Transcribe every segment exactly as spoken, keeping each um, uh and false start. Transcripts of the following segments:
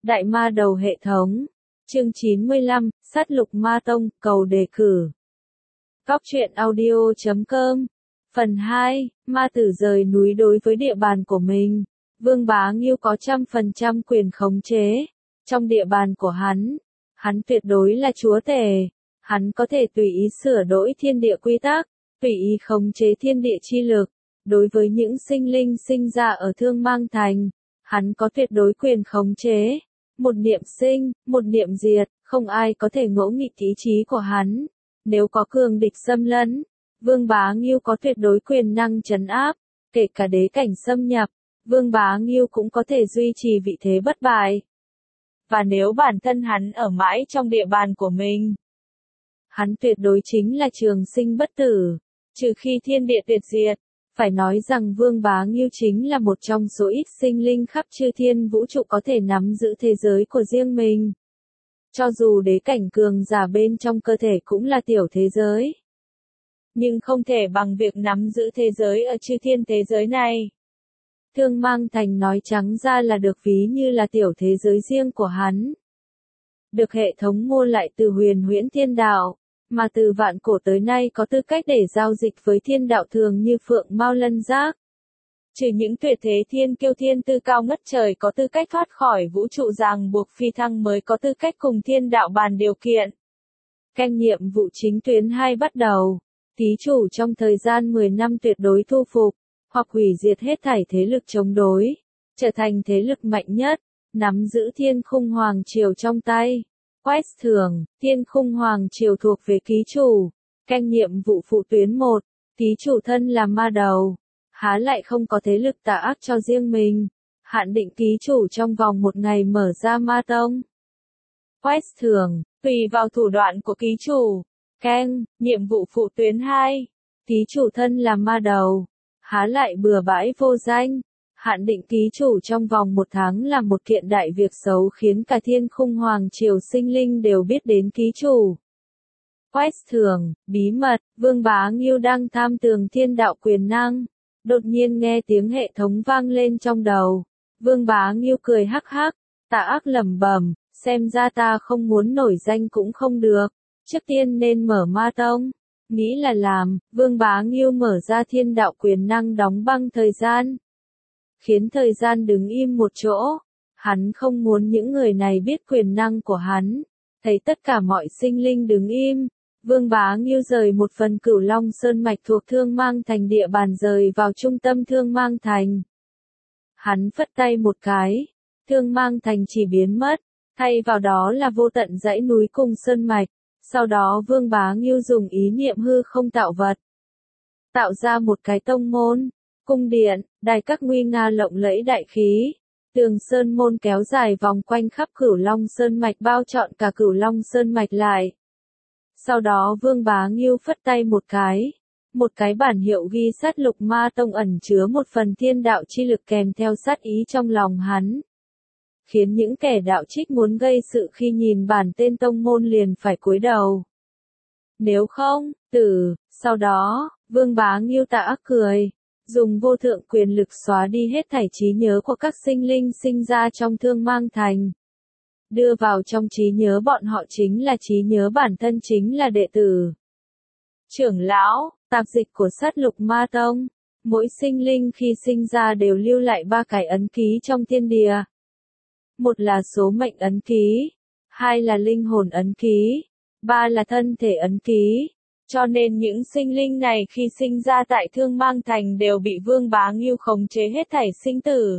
Đại Ma Đầu Hệ Thống. Chương chín mươi lăm, Sát Lục Ma Tông, cầu đề cử. Góc truyện audio chấm com. Phần hai, Ma Tử rời núi đối với địa bàn của mình. Vương Bá Nghiêu có trăm phần trăm quyền khống chế. Trong địa bàn của hắn, hắn tuyệt đối là chúa tể. Hắn có thể tùy ý sửa đổi thiên địa quy tắc, tùy ý khống chế thiên địa chi lực. Đối với những sinh linh sinh ra ở Thương Mang Thành, hắn có tuyệt đối quyền khống chế. Một niệm sinh, một niệm diệt, không ai có thể ngỗ nghịch ý chí của hắn. Nếu có cường địch xâm lấn, Vương Bá Nghiêu có tuyệt đối quyền năng trấn áp, kể cả đế cảnh xâm nhập, Vương Bá Nghiêu cũng có thể duy trì vị thế bất bại. Và nếu bản thân hắn ở mãi trong địa bàn của mình, hắn tuyệt đối chính là trường sinh bất tử, trừ khi thiên địa tuyệt diệt. Phải nói rằng Vương Bá Nghiêu chính là một trong số ít sinh linh khắp chư thiên vũ trụ có thể nắm giữ thế giới của riêng mình. Cho dù đế cảnh cường giả bên trong cơ thể cũng là tiểu thế giới, nhưng không thể bằng việc nắm giữ thế giới ở chư thiên thế giới này. Thương Mang Thành nói trắng ra là được ví như là tiểu thế giới riêng của hắn. Được hệ thống mua lại từ Huyền Huyễn Thiên Đạo, mà từ vạn cổ tới nay có tư cách để giao dịch với thiên đạo thường như Phượng Mao Lân Giác. Trừ những tuyệt thế thiên kiêu thiên tư cao ngất trời có tư cách thoát khỏi vũ trụ ràng buộc phi thăng mới có tư cách cùng thiên đạo bàn điều kiện. Canh nhiệm vụ chính tuyến hai bắt đầu. Thí chủ trong thời gian mười năm tuyệt đối thu phục, hoặc hủy diệt hết thảy thế lực chống đối, trở thành thế lực mạnh nhất, nắm giữ Thiên Khung Hoàng Triều trong tay. Quest thưởng, Thiên Khung Hoàng Triều thuộc về ký chủ. Canh nhiệm vụ phụ tuyến một, ký chủ thân là ma đầu, há lại không có thế lực tà ác cho riêng mình. Hạn định ký chủ trong vòng một ngày mở ra ma tông. Quest thưởng, tùy vào thủ đoạn của ký chủ. Canh, nhiệm vụ phụ tuyến hai, ký chủ thân là ma đầu, há lại bừa bãi vô danh. Hạn định ký chủ trong vòng một tháng làm một kiện đại việc xấu khiến cả Thiên Khung Hoàng Triều sinh linh đều biết đến ký chủ. Quest thưởng, bí mật, Vương Bá Nghiêu đang tham tường thiên đạo quyền năng. Đột nhiên nghe tiếng hệ thống vang lên trong đầu. Vương Bá Nghiêu cười hắc hắc, tà ác lẩm bẩm, xem ra ta không muốn nổi danh cũng không được. Trước tiên nên mở ma tông. Nghĩ là làm, Vương Bá Nghiêu mở ra thiên đạo quyền năng đóng băng thời gian. Khiến thời gian đứng im một chỗ. Hắn không muốn những người này biết quyền năng của hắn. Thấy tất cả mọi sinh linh đứng im. Vương Bá Nghiêu rời một phần Cửu Long Sơn Mạch thuộc Thương Mang Thành địa bàn rời vào trung tâm Thương Mang Thành. Hắn phất tay một cái. Thương Mang Thành chỉ biến mất. Thay vào đó là vô tận dãy núi cùng Sơn Mạch. Sau đó Vương Bá Nghiêu dùng ý niệm hư không tạo vật. Tạo ra một cái tông môn, cung điện, đài các nguy nga lộng lẫy đại khí. Tường Sơn Môn kéo dài vòng quanh khắp Cửu Long Sơn Mạch bao trọn cả Cửu Long Sơn Mạch lại. Sau đó Vương Bá Nghiêu phất tay một cái. Một cái bản hiệu ghi Sát Lục Ma Tông ẩn chứa một phần thiên đạo chi lực kèm theo sát ý trong lòng hắn. Khiến những kẻ đạo trích muốn gây sự khi nhìn bản tên tông môn liền phải cúi đầu. Nếu không, tử, sau đó, Vương Bá Nghiêu tà ác cười, dùng vô thượng quyền lực xóa đi hết thảy trí nhớ của các sinh linh sinh ra trong Thương Mang Thành. Đưa vào trong trí nhớ bọn họ chính là trí nhớ bản thân chính là đệ tử. Trưởng lão, tạp dịch của Sát Lục Ma Tông, mỗi sinh linh khi sinh ra đều lưu lại ba cái ấn ký trong thiên địa. Một là số mệnh ấn ký, hai là linh hồn ấn ký, ba là thân thể ấn ký. Cho nên những sinh linh này khi sinh ra tại Thương Mang Thành đều bị Vương Bá Nghiêu khống chế hết thảy sinh tử.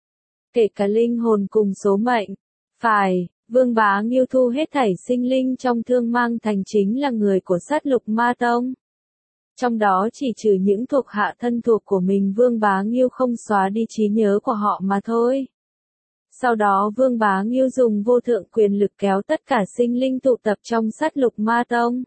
Kể cả linh hồn cùng số mệnh. Phải, Vương Bá Nghiêu thu hết thảy sinh linh trong Thương Mang Thành chính là người của Sát Lục Ma Tông. Trong đó chỉ trừ những thuộc hạ thân thuộc của mình Vương Bá Nghiêu không xóa đi trí nhớ của họ mà thôi. Sau đó Vương Bá Nghiêu dùng vô thượng quyền lực kéo tất cả sinh linh tụ tập trong Sát Lục Ma Tông.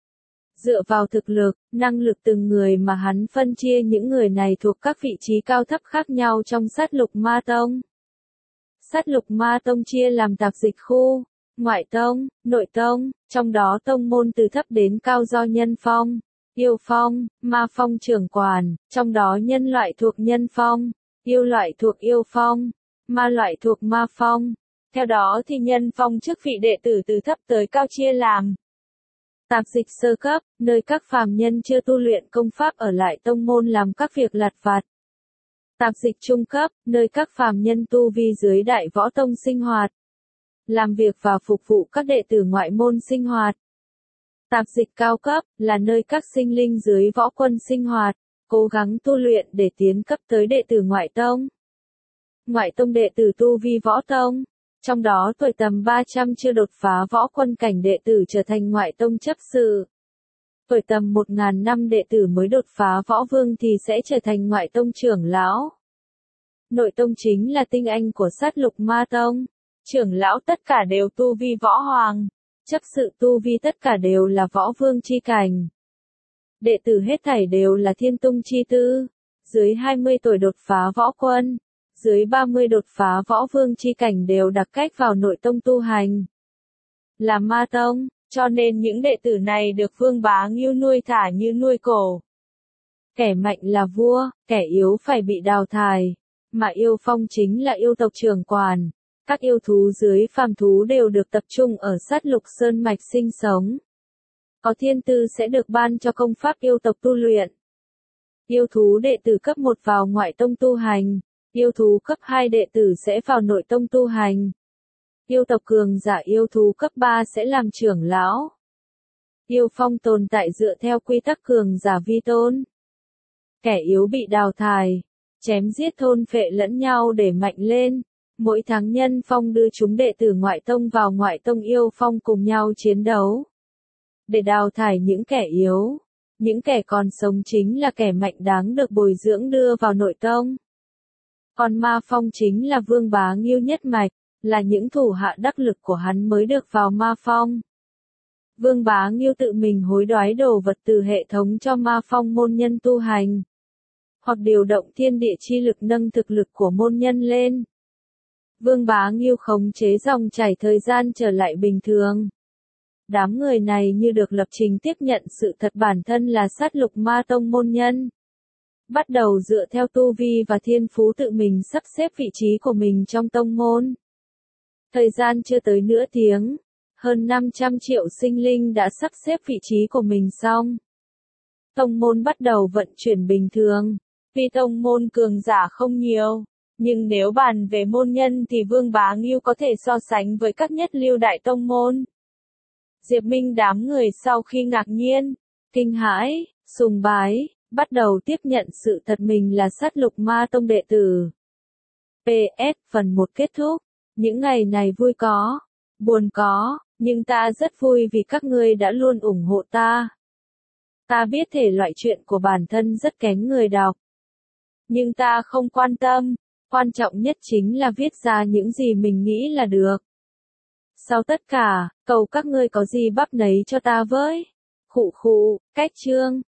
Dựa vào thực lực, năng lực từng người mà hắn phân chia những người này thuộc các vị trí cao thấp khác nhau trong Sát Lục Ma Tông. Sát Lục Ma Tông chia làm tạp dịch khu, ngoại tông, nội tông, trong đó tông môn từ thấp đến cao do nhân phong, yêu phong, ma phong trưởng quản, trong đó nhân loại thuộc nhân phong, yêu loại thuộc yêu phong, ma loại thuộc ma phong. Theo đó thì nhân phong chức vị đệ tử từ thấp tới cao chia làm. Tạp dịch sơ cấp, nơi các phàm nhân chưa tu luyện công pháp ở lại tông môn làm các việc lặt vặt. Tạp dịch trung cấp, nơi các phàm nhân tu vi dưới đại võ tông sinh hoạt, làm việc và phục vụ các đệ tử ngoại môn sinh hoạt. Tạp dịch cao cấp, là nơi các sinh linh dưới võ quân sinh hoạt, cố gắng tu luyện để tiến cấp tới đệ tử ngoại tông. Ngoại tông đệ tử tu vi võ tông, trong đó tuổi tầm ba trăm chưa đột phá võ quân cảnh đệ tử trở thành ngoại tông chấp sự. Tuổi tầm một nghìn năm đệ tử mới đột phá võ vương thì sẽ trở thành ngoại tông trưởng lão. Nội tông chính là tinh anh của sát lục ma tông. Trưởng lão tất cả đều tu vi võ hoàng. Chấp sự tu vi tất cả đều là võ vương chi cảnh. Đệ tử hết thảy đều là thiên tung chi tư. Dưới hai mươi tuổi đột phá võ quân. Dưới ba mươi đột phá võ vương chi cảnh đều đặc cách vào nội tông tu hành. Là ma tông, cho nên những đệ tử này được Vương Bá Ngưu nuôi thả như nuôi cổ. Kẻ mạnh là vua, kẻ yếu phải bị đào thải. Mà yêu phong chính là yêu tộc trưởng quản. Các yêu thú dưới phàm thú đều được tập trung ở sát lục sơn mạch sinh sống. Có thiên tư sẽ được ban cho công pháp yêu tộc tu luyện. Yêu thú đệ tử cấp một vào ngoại tông tu hành. Yêu thú cấp hai đệ tử sẽ vào nội tông tu hành. Yêu tộc cường giả yêu thú cấp ba sẽ làm trưởng lão. Yêu phong tồn tại dựa theo quy tắc cường giả vi tôn. Kẻ yếu bị đào thải, chém giết thôn phệ lẫn nhau để mạnh lên. Mỗi tháng nhân phong đưa chúng đệ tử ngoại tông vào ngoại tông yêu phong cùng nhau chiến đấu. Để đào thải những kẻ yếu. Những kẻ còn sống chính là kẻ mạnh đáng được bồi dưỡng đưa vào nội tông. Còn ma phong chính là Vương Bá Ngưu nhất mạch, là những thủ hạ đắc lực của hắn mới được vào ma phong. Vương Bá Ngưu tự mình hối đoái đồ vật từ hệ thống cho ma phong môn nhân tu hành. Hoặc điều động thiên địa chi lực nâng thực lực của môn nhân lên. Vương Bá Ngưu khống chế dòng chảy thời gian trở lại bình thường. Đám người này như được lập trình tiếp nhận sự thật bản thân là sát lục ma tông môn nhân. Bắt đầu dựa theo tu vi và thiên phú tự mình sắp xếp vị trí của mình trong tông môn. Thời gian chưa tới nửa tiếng, hơn năm trăm triệu sinh linh đã sắp xếp vị trí của mình xong. Tông môn bắt đầu vận chuyển bình thường, vì tông môn cường giả không nhiều, nhưng nếu bàn về môn nhân thì Vương Bá Ngưu có thể so sánh với các nhất lưu đại tông môn. Diệp Minh đám người sau khi ngạc nhiên, kinh hãi, sùng bái, bắt đầu tiếp nhận sự thật mình là sát lục ma tông đệ tử. pê ét phần một kết thúc. Những ngày này vui có, buồn có, nhưng ta rất vui vì các ngươi đã luôn ủng hộ ta. Ta biết thể loại chuyện của bản thân rất kén người đọc. Nhưng ta không quan tâm, quan trọng nhất chính là viết ra những gì mình nghĩ là được. Sau tất cả, cầu các ngươi có gì bắp nấy cho ta với. Khụ khụ, cách chương.